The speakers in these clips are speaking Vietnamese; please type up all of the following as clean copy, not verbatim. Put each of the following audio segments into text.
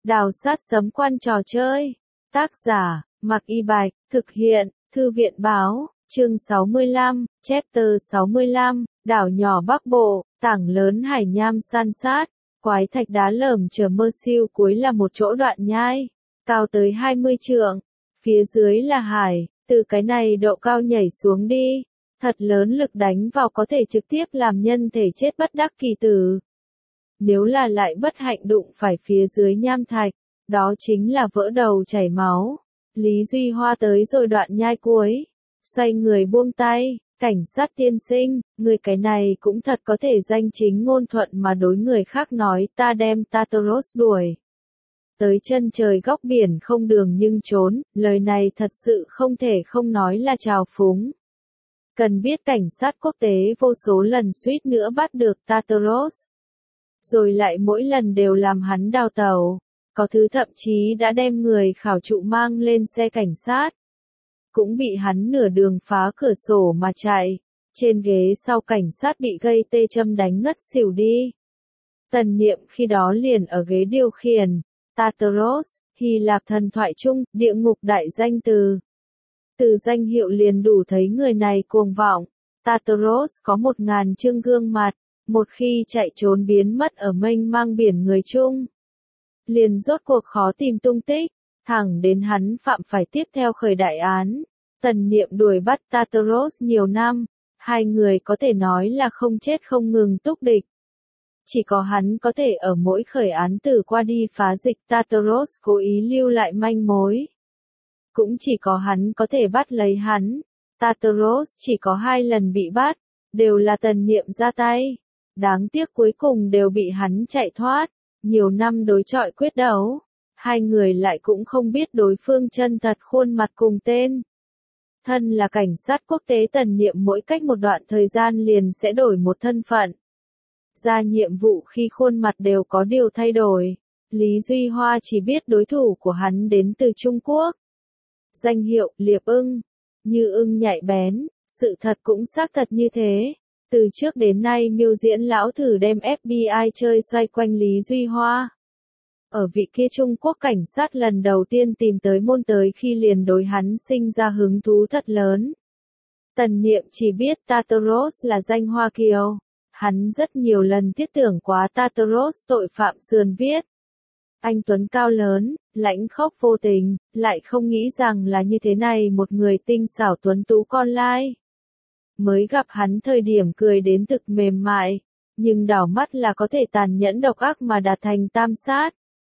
Đào sát sấm quan trò chơi. Tác giả, Mạc Y Bạch, thực hiện, Thư viện Báo, chương 65, chapter 65, đảo nhỏ Bắc Bộ, tảng lớn hải nham san sát, quái thạch đá lởm chởm mơ siêu cuối là một chỗ đoạn nhai, cao tới 20 trượng, phía dưới là hải, từ cái này độ cao nhảy xuống đi, thật lớn lực đánh vào có thể trực tiếp làm nhân thể chết bất đắc kỳ tử. Nếu là lại bất hạnh đụng phải phía dưới nham thạch, đó chính là vỡ đầu chảy máu. Lý Duy Hoa tới rồi đoạn nhai cuối, xoay người buông tay, cảnh sát tiên sinh, người cái này cũng thật có thể danh chính ngôn thuận mà đối người khác nói ta đem Tartaros đuổi tới chân trời góc biển không đường nhưng trốn, lời này thật sự không thể không nói là trào phúng. Cần biết cảnh sát quốc tế vô số lần suýt nữa bắt được Tartaros, rồi lại mỗi lần đều làm hắn đào tẩu. Có thứ thậm chí đã đem người khảo trụ mang lên xe cảnh sát. Cũng bị hắn nửa đường phá cửa sổ mà chạy. Trên ghế sau cảnh sát bị gây tê châm đánh ngất xỉu đi. Tần Niệm khi đó liền ở ghế điều khiển. Tartaros, Hy Lạp thần thoại chung, địa ngục đại danh từ. Từ danh hiệu liền đủ thấy người này cuồng vọng. Tartaros có 1000 chương gương mặt. Một khi chạy trốn biến mất ở mênh mang biển người chung, liền rốt cuộc khó tìm tung tích, thẳng đến hắn phạm phải tiếp theo khởi đại án. Tần Niệm đuổi bắt Tartaros nhiều năm, hai người có thể nói là không chết không ngừng túc địch. Chỉ có hắn có thể ở mỗi khởi án từ qua đi phá dịch Tartaros cố ý lưu lại manh mối. Cũng chỉ có hắn có thể bắt lấy hắn. Tartaros chỉ có 2 lần bị bắt, đều là Tần Niệm ra tay. Đáng tiếc cuối cùng đều bị hắn chạy thoát. Nhiều năm đối chọi quyết đấu, hai người lại cũng không biết đối phương chân thật khuôn mặt cùng tên. Thân là cảnh sát quốc tế Tần Niệm mỗi cách một đoạn thời gian liền sẽ đổi một thân phận. Ra nhiệm vụ khi khuôn mặt đều có điều thay đổi. Lý Duy Hoa chỉ biết đối thủ của hắn đến từ Trung Quốc. Danh hiệu Liệp Ưng, như ưng nhạy bén, sự thật cũng xác thật như thế. Từ trước đến nay miêu diễn lão thử đem FBI chơi xoay quanh Lý Duy Hoa. Ở vị kia Trung Quốc cảnh sát lần đầu tiên tìm tới môn tới khi liền đối hắn sinh ra hứng thú thật lớn. Tần Niệm chỉ biết Tartaros là danh Hoa Kiều. Hắn rất nhiều lần thiết tưởng quá Tartaros tội phạm sườn viết. Anh tuấn cao lớn, lãnh khốc vô tình, lại không nghĩ rằng là như thế này một người tinh xảo tuấn tú con lai. Mới gặp hắn thời điểm cười đến thực mềm mại, nhưng đảo mắt là có thể tàn nhẫn độc ác mà đạt thành tam sát.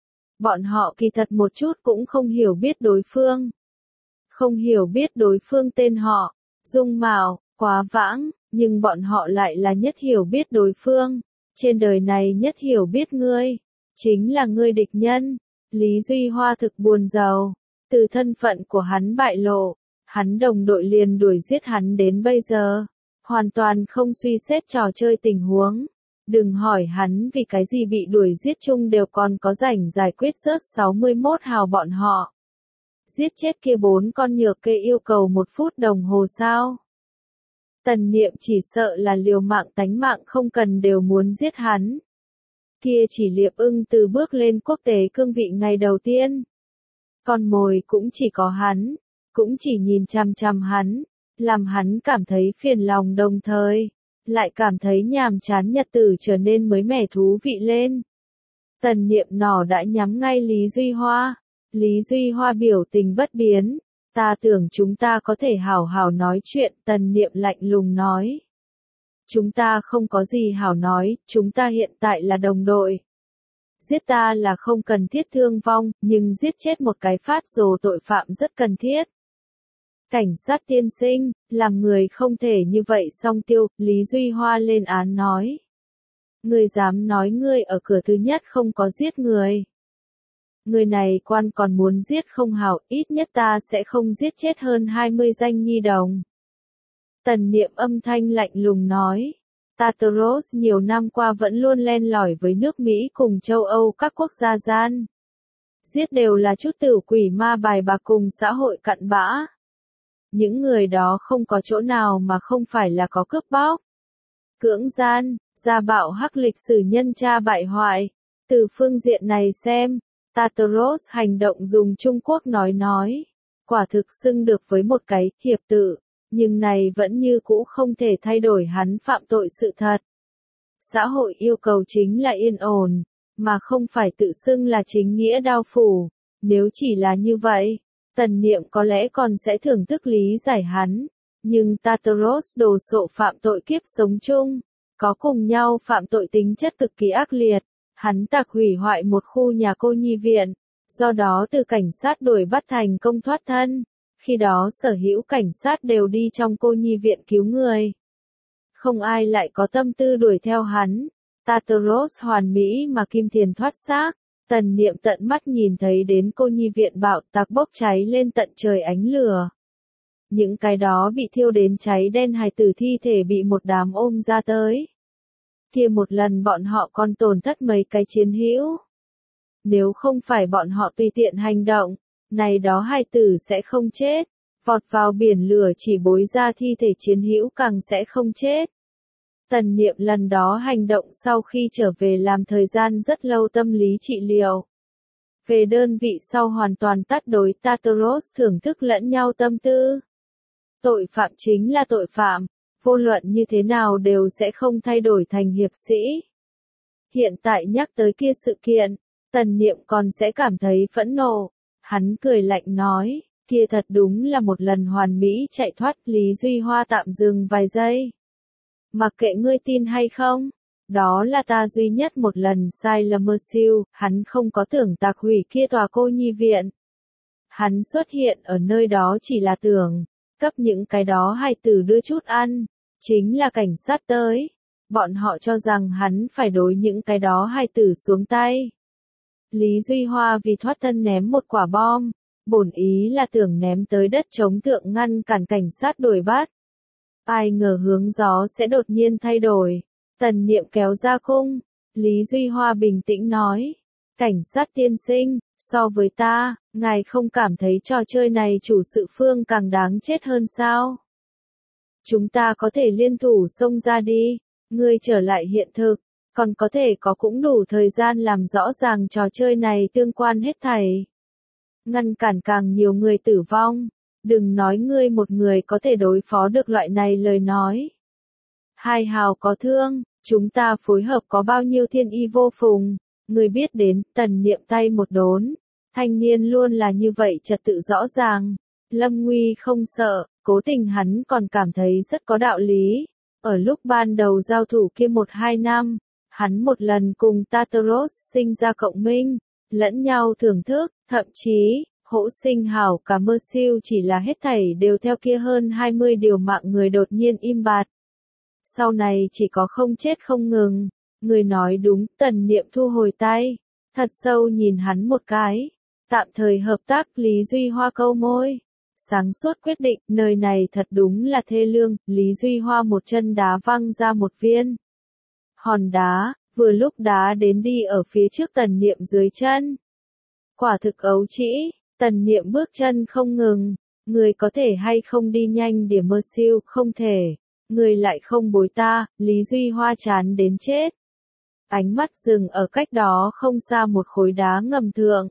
Bọn họ kỳ thật một chút cũng không hiểu biết đối phương. Không hiểu biết đối phương tên họ, dung mạo, quá vãng, nhưng bọn họ lại là nhất hiểu biết đối phương. Trên đời này nhất hiểu biết ngươi, chính là ngươi địch nhân. Lý Duy Hoa thực buồn rầu, từ thân phận của hắn bại lộ. Hắn đồng đội liền đuổi giết hắn đến bây giờ, hoàn toàn không suy xét trò chơi tình huống. Đừng hỏi hắn vì cái gì bị đuổi giết chung đều còn có rảnh giải quyết rớt 61 hào bọn họ. Giết chết kia 4 con nhược kê yêu cầu 1 phút đồng hồ sao? Tần Niệm chỉ sợ là liều mạng tánh mạng không cần đều muốn giết hắn. Kia chỉ Liệp Ưng từ bước lên quốc tế cương vị ngày đầu tiên. Con mồi cũng chỉ có hắn. Cũng chỉ nhìn chằm chằm hắn, làm hắn cảm thấy phiền lòng đồng thời, lại cảm thấy nhàm chán nhật tử trở nên mới mẻ thú vị lên. Tần Niệm nỏ đã nhắm ngay Lý Duy Hoa. Lý Duy Hoa biểu tình bất biến. Ta tưởng chúng ta có thể hảo hảo nói chuyện, Tần Niệm lạnh lùng nói. Chúng ta không có gì hảo nói, chúng ta hiện tại là đồng đội. Giết ta là không cần thiết thương vong, nhưng giết chết một cái phát rồ tội phạm rất cần thiết. Cảnh sát tiên sinh, làm người không thể như vậy song tiêu, Lý Duy Hoa lên án nói. Ngươi dám nói ngươi ở cửa thứ nhất không có giết người. Người này quan còn muốn giết không hảo, ít nhất ta sẽ không giết chết hơn 20 danh nhi đồng. Tần Niệm âm thanh lạnh lùng nói. Tartaros nhiều năm qua vẫn luôn len lỏi với nước Mỹ cùng châu Âu các quốc gia gian. Giết đều là chút tử quỷ ma bài bạc cùng xã hội cặn bã. Những người đó không có chỗ nào mà không phải là có cướp bóc, cưỡng gian, gia bạo hắc lịch sử nhân tra bại hoại. Từ phương diện này xem, Tartaros hành động dùng Trung Quốc nói. Quả thực xưng được với một cái hiệp tự, nhưng này vẫn như cũ không thể thay đổi hắn phạm tội sự thật. Xã hội yêu cầu chính là yên ổn, mà không phải tự xưng là chính nghĩa đao phủ. Nếu chỉ là như vậy, Tần Niệm có lẽ còn sẽ thưởng thức lý giải hắn. Nhưng Tartaros đồ sộ phạm tội kiếp sống chung, có cùng nhau phạm tội tính chất cực kỳ ác liệt. Hắn tạc hủy hoại một khu nhà cô nhi viện, do đó từ cảnh sát đuổi bắt thành công thoát thân. Khi đó sở hữu cảnh sát đều đi trong cô nhi viện cứu người. Không ai lại có tâm tư đuổi theo hắn. Tartaros hoàn mỹ mà kim tiền thoát xác. Tần Niệm tận mắt nhìn thấy đến cô nhi viện bạo tạc bốc cháy lên tận trời ánh lửa. Những cái đó bị thiêu đến cháy đen hài tử thi thể bị một đám ôm ra tới. Kia một lần bọn họ còn tổn thất mấy cái chiến hữu. Nếu không phải bọn họ tùy tiện hành động, này đó hài tử sẽ không chết. Vọt vào biển lửa chỉ bối ra thi thể chiến hữu càng sẽ không chết. Tần Niệm lần đó hành động sau khi trở về làm thời gian rất lâu tâm lý trị liệu. Về đơn vị sau hoàn toàn tắt đối Tartaros thưởng thức lẫn nhau tâm tư. Tội phạm chính là tội phạm, vô luận như thế nào đều sẽ không thay đổi thành hiệp sĩ. Hiện tại nhắc tới kia sự kiện, Tần Niệm còn sẽ cảm thấy phẫn nộ. Hắn cười lạnh nói, kia thật đúng là một lần hoàn mỹ chạy thoát. Lý Duy Hoa tạm dừng vài giây. Mặc kệ ngươi tin hay không, đó là ta duy nhất một lần sai lầm mơ siêu, hắn không có tưởng tạc hủy kia tòa cô nhi viện. Hắn xuất hiện ở nơi đó chỉ là tưởng, cấp những cái đó hài tử đưa chút ăn, chính là cảnh sát tới. Bọn họ cho rằng hắn phải đối những cái đó hài tử xuống tay. Lý Duy Hoa vì thoát thân ném một quả bom, bổn ý là tưởng ném tới đất chống thượng ngăn cản cảnh sát đuổi bắt. Ai ngờ hướng gió sẽ đột nhiên thay đổi. Tần Niệm kéo ra cung. Lý Duy Hoa bình tĩnh nói. Cảnh sát tiên sinh, so với ta, ngài không cảm thấy trò chơi này chủ sự phương càng đáng chết hơn sao? Chúng ta có thể liên thủ xông ra đi. Ngươi trở lại hiện thực, còn có thể có cũng đủ thời gian làm rõ ràng trò chơi này tương quan hết thảy. Ngăn cản càng nhiều người tử vong. Đừng nói ngươi một người có thể đối phó được loại này lời nói. Hai hào có thương, chúng ta phối hợp có bao nhiêu thiên y vô phùng. Ngươi biết đến, Tần Niệm tay một đốn. Thanh niên luôn là như vậy trật tự rõ ràng. Lâm nguy không sợ, cố tình hắn còn cảm thấy rất có đạo lý. Ở lúc ban đầu giao thủ kia 1-2 năm, hắn một lần cùng Tartaros sinh ra cộng minh, lẫn nhau thưởng thức, thậm chí, hỗ sinh hảo cả mơ siêu chỉ là hết thảy đều theo kia hơn 20 điều mạng người đột nhiên im bặt. Sau này chỉ có không chết không ngừng. Người nói đúng. Tần Niệm thu hồi tay, thật sâu nhìn hắn một cái. Tạm thời hợp tác. Lý Duy Hoa câu môi. Sáng suốt quyết định, nơi này thật đúng là thê lương. Lý Duy Hoa một chân đá văng ra một viên hòn đá, vừa lúc đá đến đi ở phía trước Tần Niệm dưới chân. Quả thực ấu trĩ. Tần Niệm bước chân không ngừng. Người có thể hay không đi nhanh điểm mơ siêu, không thể. Người lại không bối ta. Lý Duy Hoa chán đến chết. Ánh mắt dừng ở cách đó không xa một khối đá ngầm thượng.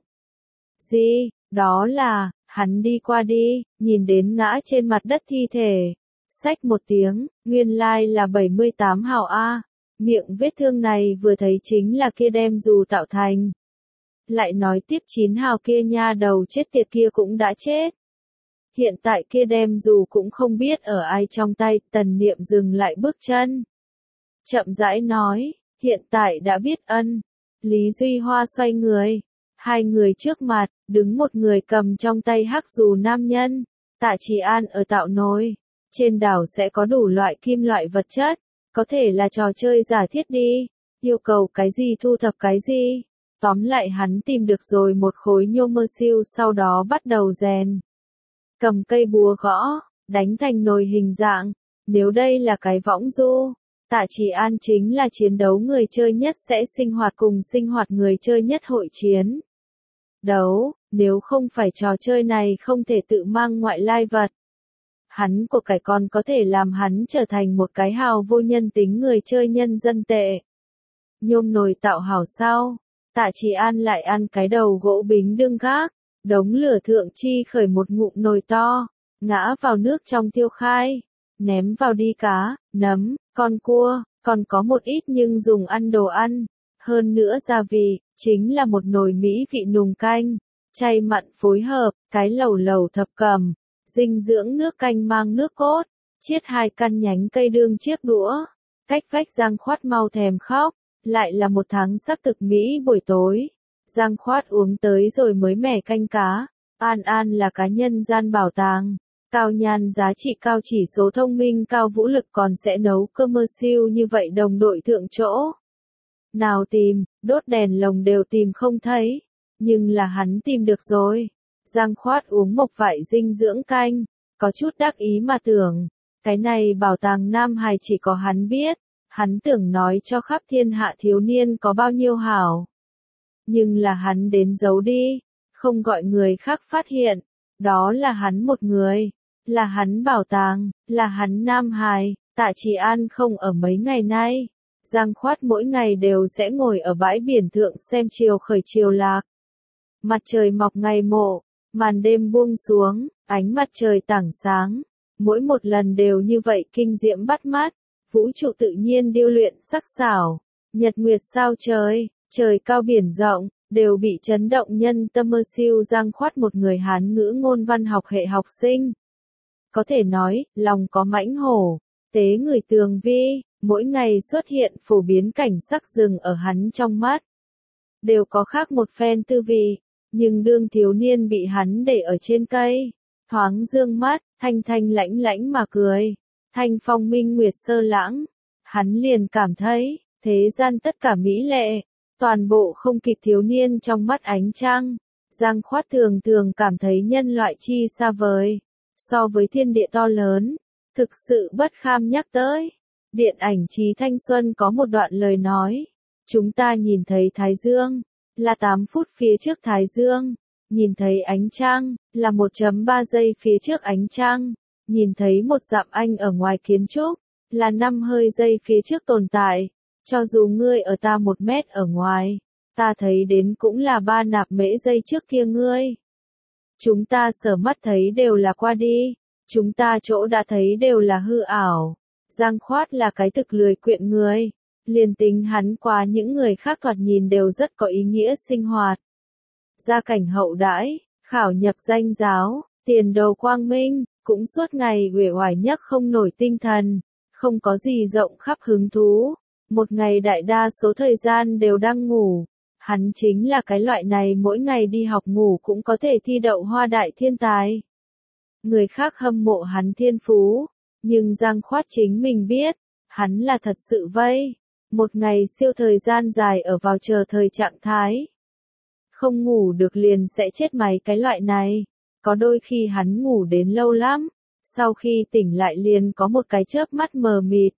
Gì, đó là, hắn đi qua đi, nhìn đến ngã trên mặt đất thi thể. Xách một tiếng, nguyên lai là 78 hào A. Miệng vết thương này vừa thấy chính là kia đem dù tạo thành. Lại nói tiếp 9 hào kia nha đầu chết tiệt kia cũng đã chết. Hiện tại kia đem dù cũng không biết ở ai trong tay. Tần Niệm dừng lại bước chân. Chậm rãi nói, hiện tại đã biết ân. Lý Duy Hoa xoay người. Hai người trước mặt, đứng một người cầm trong tay hắc dù nam nhân. Tạ Trì An ở tạo nồi. Trên đảo sẽ có đủ loại kim loại vật chất. Có thể là trò chơi giả thiết đi. Yêu cầu cái gì thu thập cái gì. Tóm lại hắn tìm được rồi một khối nhôm mơ siêu, sau đó bắt đầu rèn. Cầm cây búa gõ, đánh thành nồi hình dạng. Nếu đây là cái võng du, Tạ Trì An chính là chiến đấu người chơi nhất sẽ sinh hoạt cùng sinh hoạt người chơi nhất hội chiến. Đấu, nếu không phải trò chơi này không thể tự mang ngoại lai vật. Hắn của cải còn có thể làm hắn trở thành một cái hào vô nhân tính người chơi nhân dân tệ. Nhôm nồi tạo hảo sao? Tạ Chỉ An lại ăn cái đầu gỗ bính đương gác, đống lửa thượng chi khởi một ngụm nồi to, ngã vào nước trong thiêu khai, ném vào đi cá, nấm, con cua, còn có một ít nhưng dùng ăn đồ ăn, hơn nữa gia vị, chính là một nồi mỹ vị nùng canh, chay mặn phối hợp, cái lẩu lẩu thập cẩm, dinh dưỡng nước canh mang nước cốt, chiết 2 căn nhánh cây đương chiếc đũa, cách vách Giang Khoát mau thèm khóc, lại là một tháng sắc thực mỹ buổi tối. Giang Khoát uống tới rồi mới mẻ canh cá, An An là cá nhân gian bảo tàng, cao nhan giá trị cao chỉ số thông minh cao vũ lực còn sẽ nấu cơm mơ siêu như vậy đồng đội thượng chỗ. Nào tìm, đốt đèn lồng đều tìm không thấy, nhưng là hắn tìm được rồi. Giang Khoát uống một vại dinh dưỡng canh, có chút đắc ý mà tưởng, cái này bảo tàng Nam Hải chỉ có hắn biết, hắn tưởng nói cho khắp thiên hạ thiếu niên có bao nhiêu hảo. Nhưng là hắn đến giấu đi, không gọi người khác phát hiện, đó là hắn một người, là hắn bảo tàng, là hắn Nam Hải. Tạ Chỉ An không ở mấy ngày nay, Giang Khoát mỗi ngày đều sẽ ngồi ở bãi biển thượng xem chiều khởi chiều lạc. Mặt trời mọc ngày mộ, màn đêm buông xuống, ánh mặt trời tảng sáng, mỗi một lần đều như vậy kinh diễm bắt mắt, vũ trụ tự nhiên điêu luyện sắc sảo, nhật nguyệt sao trời, trời cao biển rộng, đều bị chấn động nhân tâm mơ siêu. Giang Khoát một người Hán ngữ ngôn văn học hệ học sinh. Có thể nói, lòng có mãnh hổ, tế người tường vi, mỗi ngày xuất hiện phổ biến cảnh sắc rừng ở hắn trong mắt. Đều có khác một phen tư vị, nhưng đương thiếu niên bị hắn để ở trên cây, thoáng dương mắt, thanh thanh lãnh lãnh mà cười, thanh phong minh nguyệt sơ lãng, hắn liền cảm thấy, thế gian tất cả mỹ lệ, toàn bộ không kịp thiếu niên trong mắt ánh trăng. Giang Khoát thường thường cảm thấy nhân loại chi xa vời, so với thiên địa to lớn, thực sự bất kham nhắc tới. Điện ảnh Chí Thanh Xuân có một đoạn lời nói, chúng ta nhìn thấy Thái Dương, là 8 phút phía trước Thái Dương, nhìn thấy ánh trăng, là 1.3 giây phía trước ánh trăng, nhìn thấy một dặm anh ở ngoài kiến trúc, là 5 hơi giây phía trước tồn tại, cho dù ngươi ở ta 1 mét ở ngoài, ta thấy đến cũng là 3 nạp mễ giây trước kia ngươi. Chúng ta sở mắt thấy đều là qua đi, chúng ta chỗ đã thấy đều là hư ảo. Giang Khoát là cái thực lười quyện người, liền tính hắn qua những người khác thoạt nhìn đều rất có ý nghĩa sinh hoạt. Gia cảnh hậu đãi, khảo nhập danh giáo, tiền đồ quang minh, cũng suốt ngày uể oải nhất không nổi tinh thần, không có gì rộng khắp hứng thú, một ngày đại đa số thời gian đều đang ngủ. Hắn chính là cái loại này mỗi ngày đi học ngủ cũng có thể thi đậu hoa đại thiên tài. Người khác hâm mộ hắn thiên phú, nhưng Giang Khoát chính mình biết, hắn là thật sự vây, một ngày siêu thời gian dài ở vào chờ thời trạng thái. Không ngủ được liền sẽ chết máy cái loại này, có đôi khi hắn ngủ đến lâu lắm, sau khi tỉnh lại liền có một cái chớp mắt mờ mịt.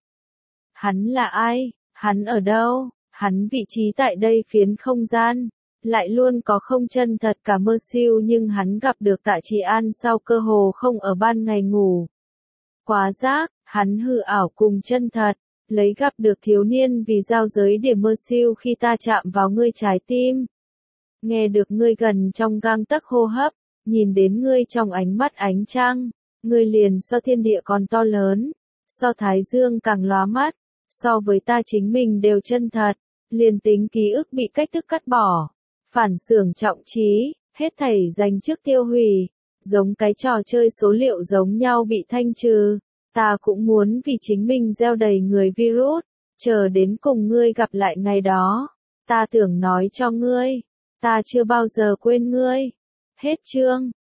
Hắn là ai? Hắn ở đâu? Hắn vị trí tại đây phiến không gian, lại luôn có không chân thật cả mơ siêu, nhưng hắn gặp được Tạ Chỉ An sau cơ hồ không ở ban ngày ngủ. Quá giác, hắn hư ảo cùng chân thật, lấy gặp được thiếu niên vì giao giới điểm mơ siêu khi ta chạm vào ngươi trái tim. Nghe được ngươi gần trong gang tấc hô hấp, nhìn đến ngươi trong ánh mắt ánh trăng, ngươi liền so thiên địa còn to lớn, so thái dương càng lóa mắt, so với ta chính mình đều chân thật. Liền tính ký ức bị cách thức cắt bỏ, phản xưởng trọng trí, hết thảy dành trước tiêu hủy, giống cái trò chơi số liệu giống nhau bị thanh trừ, ta cũng muốn vì chính mình gieo đầy người virus, chờ đến cùng ngươi gặp lại ngày đó, ta tưởng nói cho ngươi, ta chưa bao giờ quên ngươi. Hết chương.